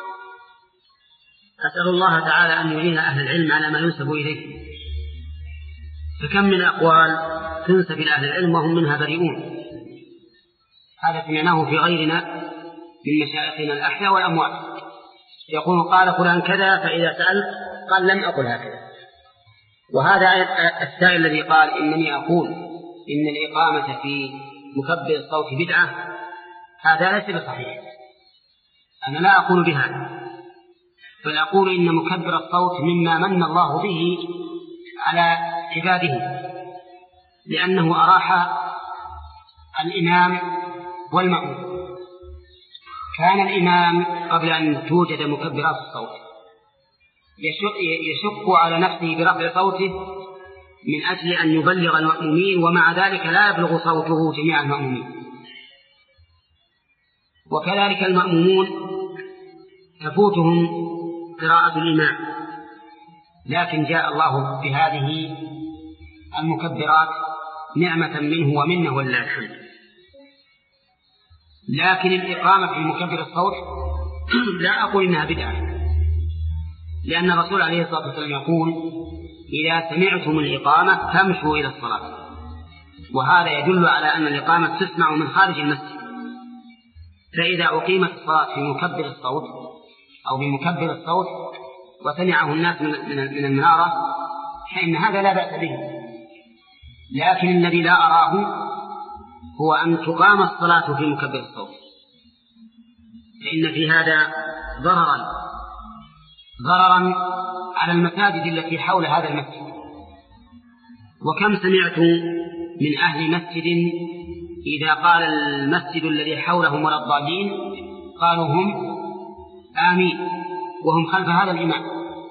أسأل الله تعالى أن يعين أهل العلم على ما ينسب إليه، فكم من أقوال تنسب إلى أهل العلم وهم منها بريئون. هذا سمعناه في غيرنا من مشايخنا الأحياء والأموات، يقول قال فلان كذا، فإذا سألت قال لم أقل هكذا. وهذا السائل الذي قال إنني أقول إن الإقامة في مكبر الصوت بدعة، هذا ليس بصحيح، أنا لا أقول بهذا، بل أقول إن مكبر الصوت مما من الله به على عباده، لأنه أراح الإمام والمأموم. كان الإمام قبل أن توجد مكبرات الصوت يشق على نفسه برفع صوته من أجل أن يبلغ المأمومين، ومع ذلك لا يبلغ صوته جميع المأمومين. وكذلك المأمومون تفوتهم قراءة الإمام، لكن جاء الله بهذه المكبرات نعمة منه ومنه ولله الحمد. لكن الإقامة في مكبر الصوت لا أقول إنها بدعة، لأن الرسول عليه الصلاة والسلام يقول: إذا سمعتم الإقامة فامشوا إلى الصلاة. وهذا يدل على أن الإقامة تسمع من خارج المسجد، فإذا أقيمت الصلاة في مكبر الصوت أو بمكبر الصوت وسمعه الناس من المنارة فإن هذا لا بأس به. لكن الذي لا أراه هو أن تقام الصلاة في مكبر الصوت، فإن في هذا ضررا ضررا على المساجد التي حول هذا المسجد. وكم سمعت من أهل مسجد إذا قال المسجد الذي حولهم ولا الضالين قالوا هم آمين وهم خلف هذا الإمام.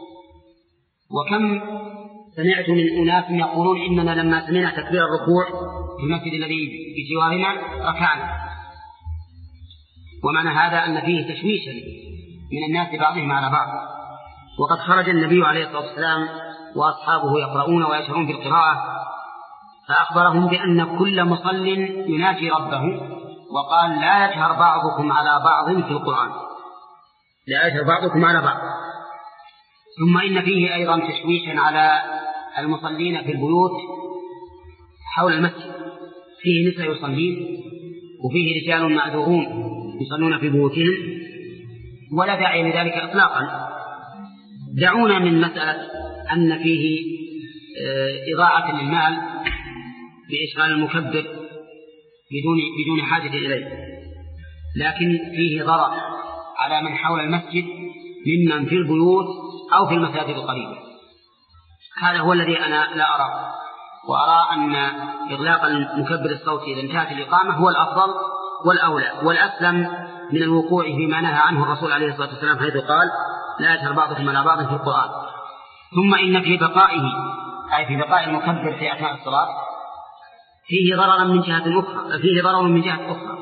وكم سمعت من أناس يقولون: إننا لما سمعنا تكبير الركوع في المسجد الذي بجوارنا ركعنا. ومعنى هذا أن فيه تشويشا من الناس بعضهم على بعض. وقد خرج النبي عليه الصلاة والسلام وأصحابه يقرؤون ويشعرون بالقراءة، فأخبرهم بأن كل مصل يناجي ربه، وقال: لا يجهر بعضكم على بعض في القرآن، لا يجهر بعضكم على بعض. ثم إن فيه أيضا تشويشا على المصلين في البيوت حول المسجد، فيه نساء يصلين وفيه رجال معذورون يصلون في بيوتهم، ولا داعي لذلك إطلاقا. دعونا من مسألة أن فيه إضاعة للمال بإشغال المكبر بدون بدون حاجة إليه، لكن فيه ضرر على من حول المسجد ممن في البيوت أو في المساجد القريبة. هذا هو الذي أنا لا أراه، وأرى أن إغلاق المكبر الصوت إذا انتهت الإقامة هو الأفضل والأولى والأسلم من الوقوع فيما نهى عنه الرسول عليه الصلاة والسلام، حيث قال: لا يجهر بعضكم على بعض في القرآن. ثم إن في بقائه، أي في بقاء المكبر في أثناء الصلاة، فيه ضرر من جهة أخرى فيه ضرر من جهة أخرى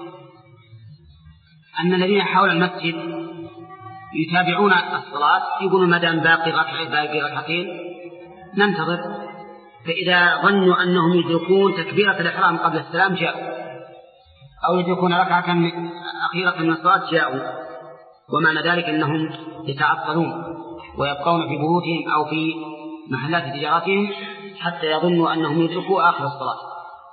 أن الذين حول المسجد يتابعون الصلاة يقولون: ما دام باقي ركعتين باقي ركعتين ننتظر. فإذا ظنوا أنهم يدركون تكبيرة الإحرام قبل السلام جاءوا، أو يدركون ركعة أخيرة من الصلاة جاءوا، ومعنى ذلك أنهم يتعطلون ويبقون في بيوتهم أو في محلات تجارتهم حتى يظنوا أنهم يدركوا آخر الصلاة.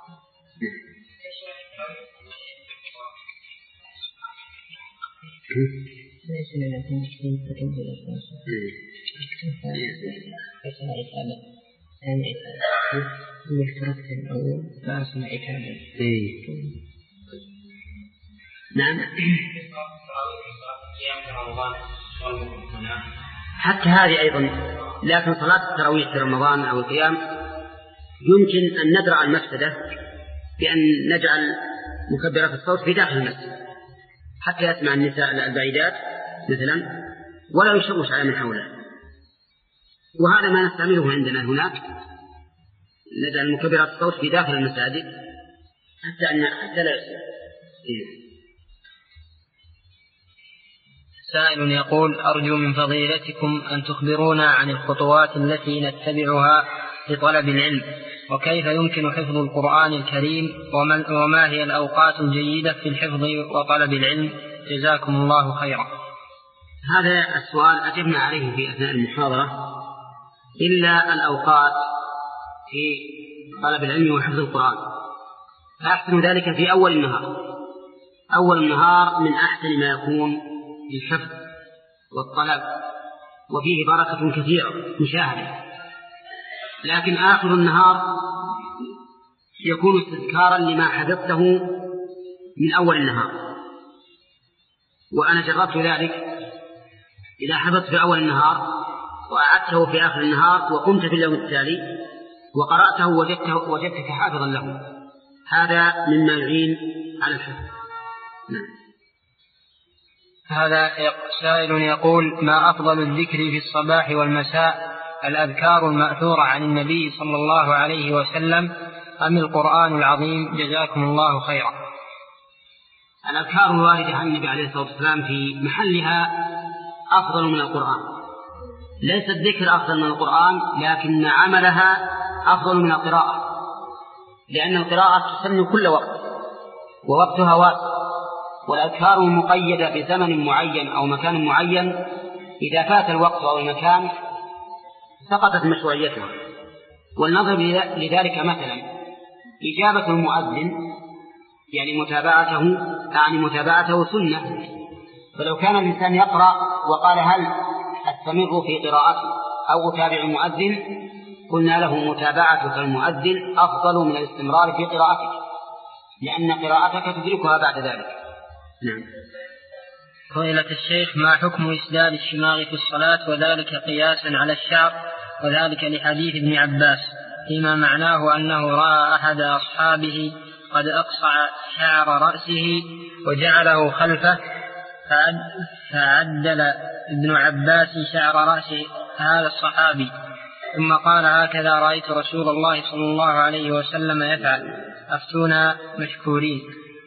نعم، حتى هذه أيضا. لكن صلاة التراويح في رمضان أو القيام يمكن أن ندرع المفسدة بأن نجعل مكبرات الصوت في داخل المسجد حتى يسمع النساء البعيدات مثلا ولا يشوش على من حوله. وهذا ما نستعمله عندنا هناك، نجعل مكبرات الصوت في داخل المساجد حتى أن حتى لا يسمع. سائل يقول: أرجو من فضيلتكم أن تخبرونا عن الخطوات التي نتبعها لطلب العلم، وكيف يمكن حفظ القرآن الكريم، وما هي الأوقات الجيدة في الحفظ وطلب العلم، جزاكم الله خيرا. هذا السؤال أجبنا عليه في أثناء المحاضرة، إلا الأوقات في طلب العلم وحفظ القرآن، فأحسن ذلك في أول النهار. أول النهار من أحسن ما يكون للحفظ والطلب، وفيه بركة كثيرة مشاهدة. لكن آخر النهار يكون استذكارا لما حفظته من أول النهار، وأنا جربت ذلك. إذا حفظت في أول النهار وأعدته في آخر النهار وقمت في اليوم التالي وقرأته وجدته وجدتك حافظا له، هذا مما يعين على الحفظ. نعم. هذا سائل يقول: ما أفضل الذكر في الصباح والمساء الأذكار المأثورة عن النبي صلى الله عليه وسلم أم القرآن العظيم؟ جزاكم الله خيرا. الأذكار الواردة عن النبي عليه الصلاة والسلام في محلها أفضل من القرآن. ليس الذكر أفضل من القرآن، لكن عملها أفضل من القراءة، لأن القراءة تسن كل وقت ووقتها واسع، والأذكار مقيدة بزمن معين أو مكان معين، إذا فات الوقت أو المكان سقطت مشروعيتها. والنظر لذلك مثلا إجابة المؤذن، يعني متابعته يعني متابعته سنة، فلو كان الإنسان يقرأ وقال هل أستمر في قراءته أو أتابع المؤذن، قلنا له متابعتك المؤذن أفضل من الاستمرار في قراءتك، لأن قراءتك تدركها بعد ذلك. نعم. فضيلة الشيخ، ما حكم إسدال الشماغ في الصلاة وذلك قياسا على الشعر، وذلك لحديث ابن عباس فيما معناه أنه رأى أحد أصحابه قد أقصع شعر رأسه وجعله خلفه فعدل ابن عباس شعر رأسه هذا الصحابي، ثم قال هكذا رأيت رسول الله صلى الله عليه وسلم يفعل، أفتونا مشكورين.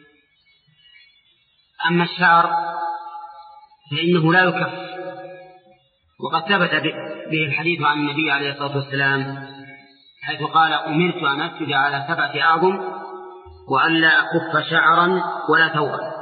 أما الشعر فإنه لا يكف، وقد ثبت به الحديث عن النبي عليه الصلاة والسلام حيث قال أمرت أن أسجد على سبعة أعظم وأن لا أكف شعرا ولا ثوبا.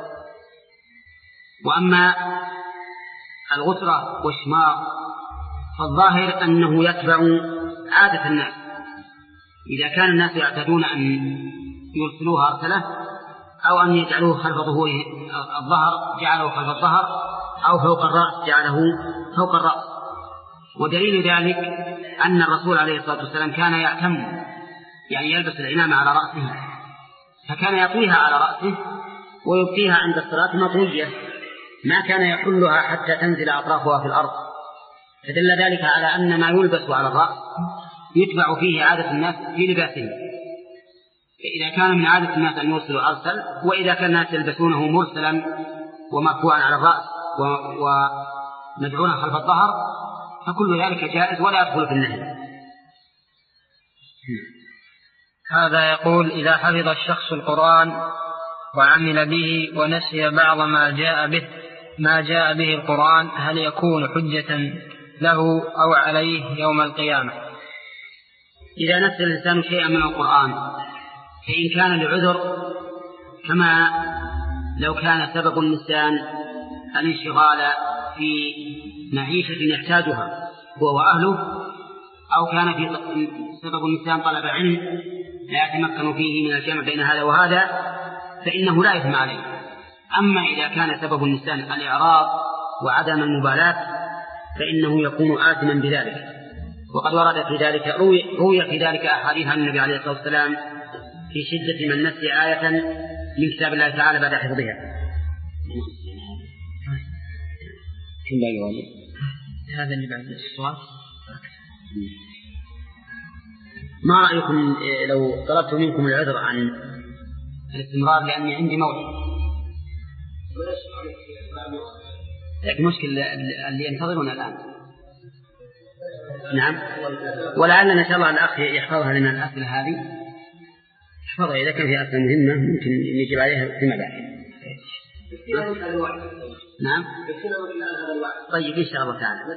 وأما الغترة والشماغ فالظاهر أنه يتبع عادة الناس، إذا كان الناس يعتادون أن يرسلوها أرسله أو أن يجعلوه خلف ظهور الظهر جعله خلف الظهر أو فوق الرأس جعله فوق الرأس. ودليل ذلك أن الرسول عليه الصلاة والسلام كان يأتم، يعني يلبس العمامة على رأسه، فكان يطويها على رأسه ويبقيها عند الصلاة مطوية، ما كان يحلها حتى تنزل أطرافها في الأرض. فدل ذلك على أن ما يلبس على الرأس يتبع فيه عادة الناس في لباسهم، فإذا كان من عادة الناس أن يرسلوا أرسل، وإذا كان الناس يلبسونه مرسلا ومرفوعا على الرأس ومدعونا خلف الظهر فكل ذلك جائز ولا يدخل في النهي. هذا يقول إذا حفظ الشخص القرآن وعمل به ونسي بعض ما جاء به ما جاء به القرآن هل يكون حجة له أو عليه يوم القيامة؟ إذا نسي الإنسان شيئا من القرآن فإن كان لعذر، كما لو كان سبب النسيان الانشغال في معيشة يحتاجها هو وأهله، أو كان في سبب النسيان طلب علم لا يتمكن فيه من الجمع بين هذا وهذا فإنه لا إثم عليه. أما إذا كان سبب النسيان الإعراض وعدم المبالاة فإنه يكون آثما بذلك. وقد ورد في ذلك روي, روي في ذلك أحاديث عن النبي عليه الصلاة والسلام في شدة من نسي آية من كتاب الله تعالى بعد حفظها. هذا اللي بعد السؤال. ما رأيكم لو طلبت منكم العذر عن الاستمرار لأني عندي موعد؟ لكن مشكلة اللي ينتظرون الآن. نعم، ولعلنا إن شاء الله الأخ يحفظها لنا الأسئلة هذه، يحفظها إذا كان في أسئلة مهمة ممكن نجيب عليها فيما بعد. نعم، طيب إن شاء الله تعالى.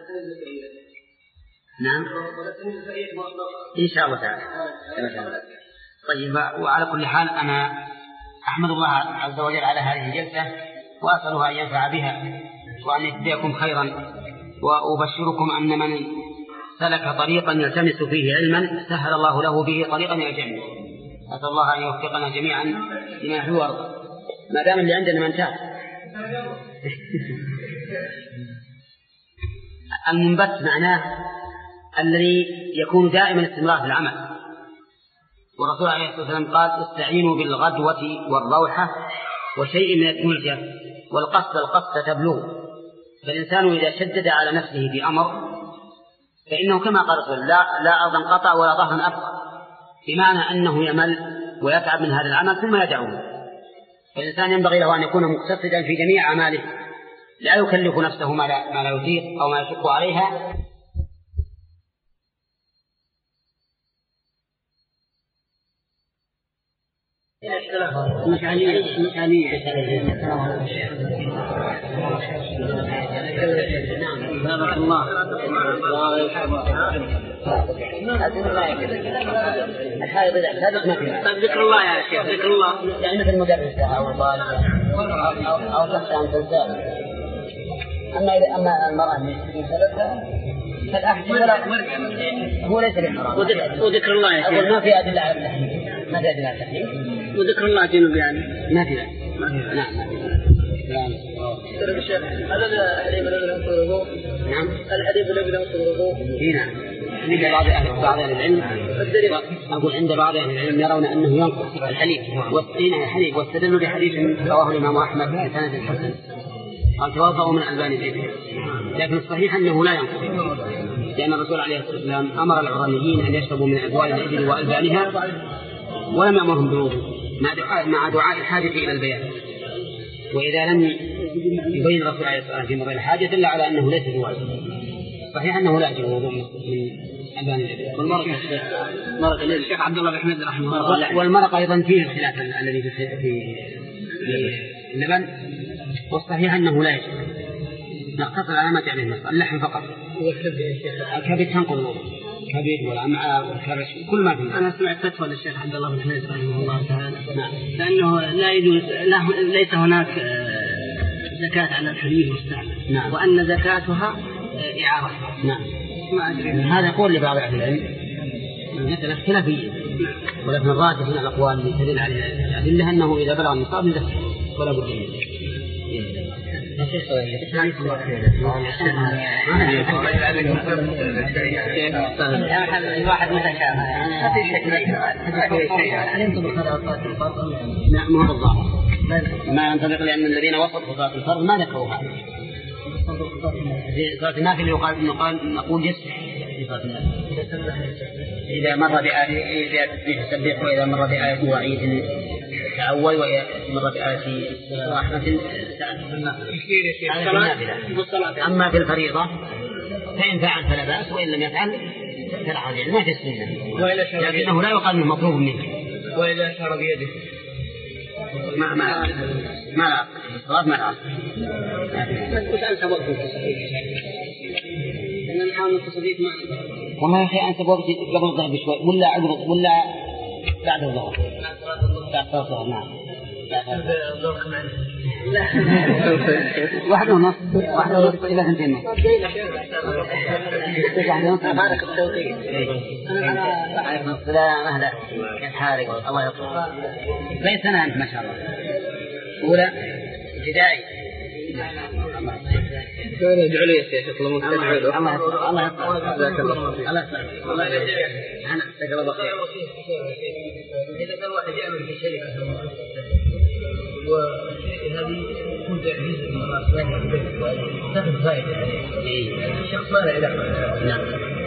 نعم إن شاء الله تعالى. طيب، وعلى كل حال أنا أحمد الله عز وجل على هذه الجلسة وأسأله أن ينفع بها وأن يجزيكم خيرا، وأبشركم أن من سلك طريقا يلتمس فيه علما سهل الله له به طريقا إلى الجنة. أسأل الله أن يوفقنا جميعا لما يحب ويرضى، ما دام اللي عندنا من تاب. المنبت معناه الذي يكون دائما استمرار في العمل، والرسول عليه الصلاة والسلام قال استعينوا بالغدوة والروحة وشيء من التميجة والقصد القصد تبلغ. فالإنسان إذا شدد على نفسه في أمر فإنه كما قال الرسول لا, لا أرضا قطع ولا ظهرا أبقى، بمعنى أنه يمل ويتعب من هذا العمل ثم يدعوه. فالإنسان ينبغي له أن يكون مقتصدا في جميع أعماله، لا يكلف نفسه ما لا, ما لا يطيق أو ما يشق عليها. مشعلية مشعلية نعم بارك الله الحائض لا ما ذكر الله يا شيخ ذكر الله يعني مثل مدرس أو طالب أو أو شخص عن تلزام. أما إذا أما المرأة من ثلاثة فالأحسن هو ليس بالحرام. وذكر الله يا شيخ أقول ما في أدلة على التحريم ما في أدلة على التحريم وذكر الله جنوب يعني ما في نعم ما في نعم. هذا الحديث الذي ينقل الوضوء نعم الحديث الذي ينقل الوضوء هنا عند بعض أهل بعض أهل العلم أقول عند بعض أهل العلم يرون أنه ينقص الحليب والسين الحليب واستدلوا بحديث رواه الإمام أحمد بسند الحسن قال توضأوا من ألبان الإبل لكن الصحيح أنه لا ينقص لأن الرسول عليه الصلاة والسلام أمر العرانيين أن يشربوا من أبوال الإبل وألبانها ولم يأمرهم بالوضوء مع دعاء الحاجة إلى البيان. وإذا لم يبين الرسول عليه الصلاة والسلام في مضي الحاجة دل على أنه ليس بواجب. صحيح أنه لا يجب الوضوء من ألبان الإبل. والمرقة مرقة للشيخ عبد الله بن أحمد رحمه الله. والمرقة أيضا فيه الخلاف الذي في اللبن والصحيح أنه لا يجب. نقتصر على ما تعلم النص اللحم فقط. الكبد تنقض الوضوء الكبد والأمعاء والكرش كل ما فيه. أنا سمعت فتوى للشيخ عبد الله بن أحمد رحمه الله تعالى نعم لأنه لا يجوز ليس هناك زكاة على الحليب المستعمل نعم. وأن زكاتها إعارة نعم. ما أدري هذا قول لبعض أهل العلم مثلا خلافية ولكن الراجح من الأقوال اللي تدل عليه الأدلة أنه إذا بلغ النصاب يزكى ولا بد منه. الواحد متشابه ما في شك نعم هو الظاهر ما ينطبق لأن الذين وصفوا صلاة الفرض ما ذكروا هذا صلاة النافلة يقال نقول نقول يسبح إذا مر بآية إذا تسبح وإذا مر بآية وعيد تعول ومر بآية رحمة أما في الفريضة فإن فعل فلا بأس وإن لم يفعل فلا حرج ما في السنة لكنه لا يقال انه مطلوب منه. وإذا أشار بيده ما ما ما لا الصلاة ما لا وش أنت وقت إن نحاول التصديق ما والله يا أخي أنت وقت قبل الظهر بشوي ولا عقب ولا بعد الظهر بعد الظهر نعم لا واحد ونص واحد ونص إلى ثنتين ونص بارك التوفيق أنا السلام أهلا كيف حالك الله يطول ليس أنا أنت ما شاء الله أولى ابتدائي ادعوا لي يا شيخ الله الله الله الله يطول الله الله أنا أستغفر الله خير. إذا كان واحد يعمل في شركة وهذه يكون جزء من الراس مال تاخذ فائدة عليه الشخص ما له علاقة نعم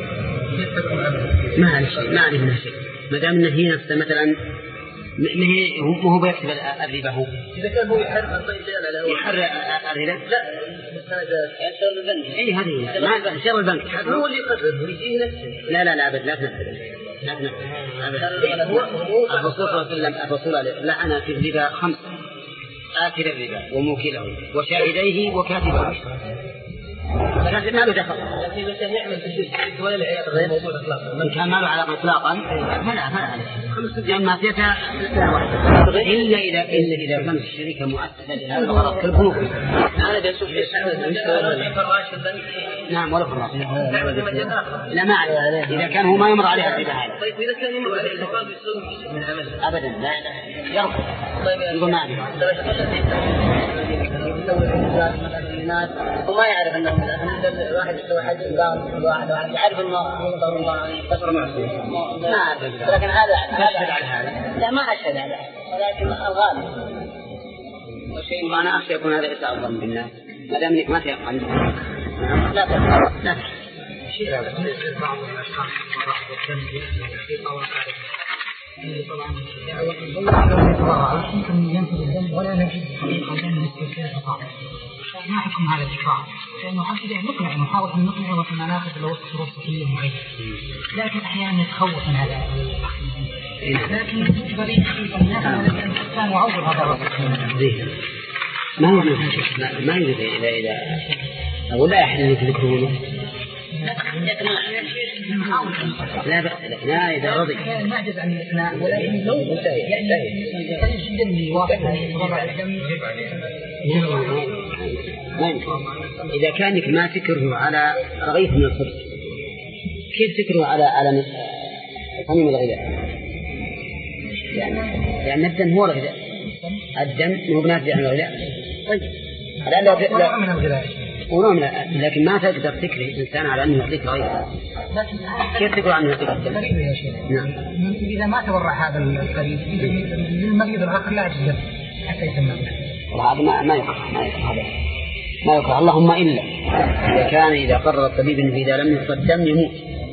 ما عليه شيء ما عليه منه شيء ما دام انه هي نفسه مثلا ما هي هو هو بيكسب الربا هو إذا كان هو يحرر الطيب على يحرر الربا لا هذا شر البنك أي هذه ما شر البنك هو اللي يقرر ويجيه نفسه لا لا لا أبد لا تنفذ لا تنفذ الرسول صلى الله عليه وسلم الرسول لعن في الربا خمس آكل الربا وموكله وشاهديه وكاتبه لكن ما له دخل لكن إذا كان يعمل في الشركة ولا له علاقة بالموضوع إطلاقا إن كان ما له علاقة إطلاقا فلا فلا عليه لأن معصيتها إلا إذا إلا إذا كانت الشركة مؤسسة لهذا الغرض كالبنوك أنا بشوف في نعم ولا خلاص لا ما عليه إذا كان هو ما يمر عليها الربا هذا طيب إذا كان يمر عليه الربا يسوي من عمل أبدا لا لا يرفض يقول ما أبي وما يعرف أنه واحد يسوي حج قال واحد واحد يعرف أنه ينظر الله كسر معصية ما أعرف لكن هذا أشهد على هذا لا ما أشهد على ولكن الغالب وشيء أنا أخشى يكون هذا إساءة الظن بالناس ما دام إنك ما تيقن لا تفعل لا تفعل. 是的，这是放我们上，我们跟别人有些高压的。 طبعا يمكن ينتج الدم ولا نجد حقيقة دم استثناء فقط. ما حكم هذا الإكراه؟ لأنه حقيقة نقنع نحاول أن نقنع وكما ناخذ لو شروط صحية معينة، لكن أحيانا يتخوف من هذا. لكن بريء حقيقة الناس على الإنسان وعوض هذا ما يوجد ما يوجد إذا إذا أقول لا يحل لك ذكره لا بأس الإقناع إذا رضي ما أجز عن الإقناع، ولكن لو يعني قليل جدا اللي واقع وضع الدم ما يمكن. إذا كانك ما تكره على رغيف من الخبز كيف تكره على على صميم الغذاء؟ يعني يعني الدم هو الغذاء، الدم هو بناتج عن الغذاء. طيب هذا لا من الغذاء ونوع، لكن ما تقدر تكره الإنسان على أنه يعطيك رغيف. كيف تقول عنه يعطيك الدم؟ نعم. إذا ما تورع هذا القريب للمريض الآخر لا يجوز حتى يتم. وهذا ما ما يكره ما يكره هذا ما يكره. اللهم إلا إذا كان إذا قرر الطبيب أنه إذا لم يعطى الدم يموت.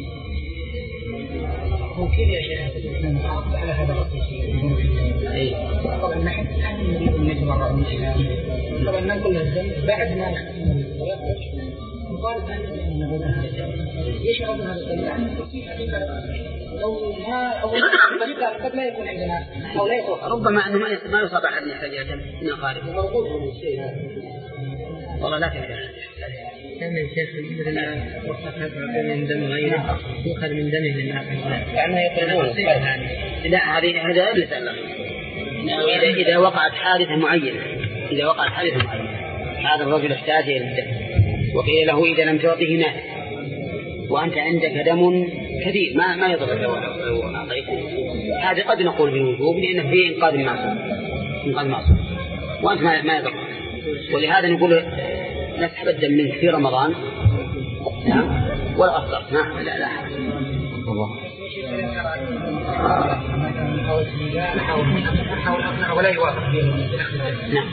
ممكن يا شيخ على هذا الرسول. أي. طبعا نحن نحن نريد أن نتبرع من الإسلام. طبعا نقول الدم بعد ما نختم وقالت أن نبذها يشعر بهذا الدليل لو ما أول طريقة قد لا يكون عندنا أو لا يكون ربما أنه ما يصاب أحد يحتاج دم من أقاربه ومرغوب من الشيء هذا والله لا تكره. كان الشيخ مثل وصفات من دم غيره يؤخذ من دمه للناس يعني يقولون لا هذه هذا يسأل إذا إذا وقعت حادثة معينة إذا وقعت حادثة معينة هذا الرجل احتاج إلى الدم وقيل له إذا لم تعطيه مات وأنت عندك دم كثير ما ما يضر لو أعطيته هذا قد نقول بالوجوب لأنه فيه إنقاذ معصوم إنقاذ معصوم وأنت ما ما يضر. ولهذا نقول نسحب الدم منك في رمضان نعم ولا أفضل نعم لا لا الله حاول أقنع ولا يوافق نعم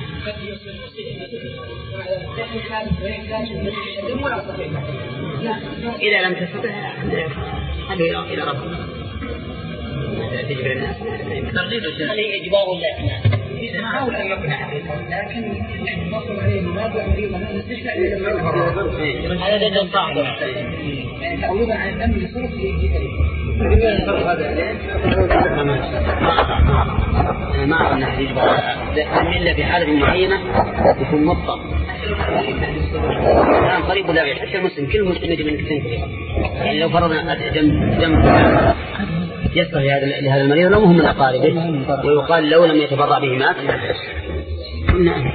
إذا لم تستطع خلوا إلى ربك تجبر الناس هذه إجبار ولا نحاول أن يقنع لكن نصل عليه المادة مريضا نستشفع إلى هذا جدا صعب يعني تعويضا عن الدم لصرف لجسده أنا ما أعرف أنه يجبر إلا في حالة معينة يكون مضطر الآن قريب ولا بعيد حتى المسلم كل مسلم يجب أن يكتنك يعني لو فرضنا دم دم يصل لهذا المريض لو هم من أقاربه ويقال لو لم يتبرع به مات. نعم.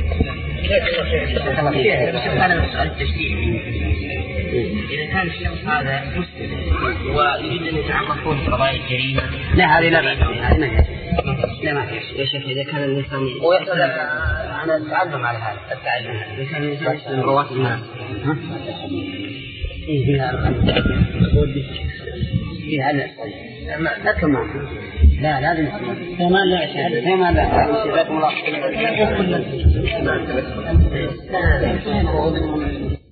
أنا مسألة التشريع إذا كان الشخص هذا مسلم ويريد أن يتعرفون في قضايا الجريمة لا هذه لا بأس بها لا ما فيش يا شيخ إذا كان الإنسان ويحصل أنا أتعلم على هذا التعلم إذا كان الإنسان يسلم رواتب المال إيه فيها الخمس فيها لا لا كمان لا لازم كمان لا شهادة كمان لا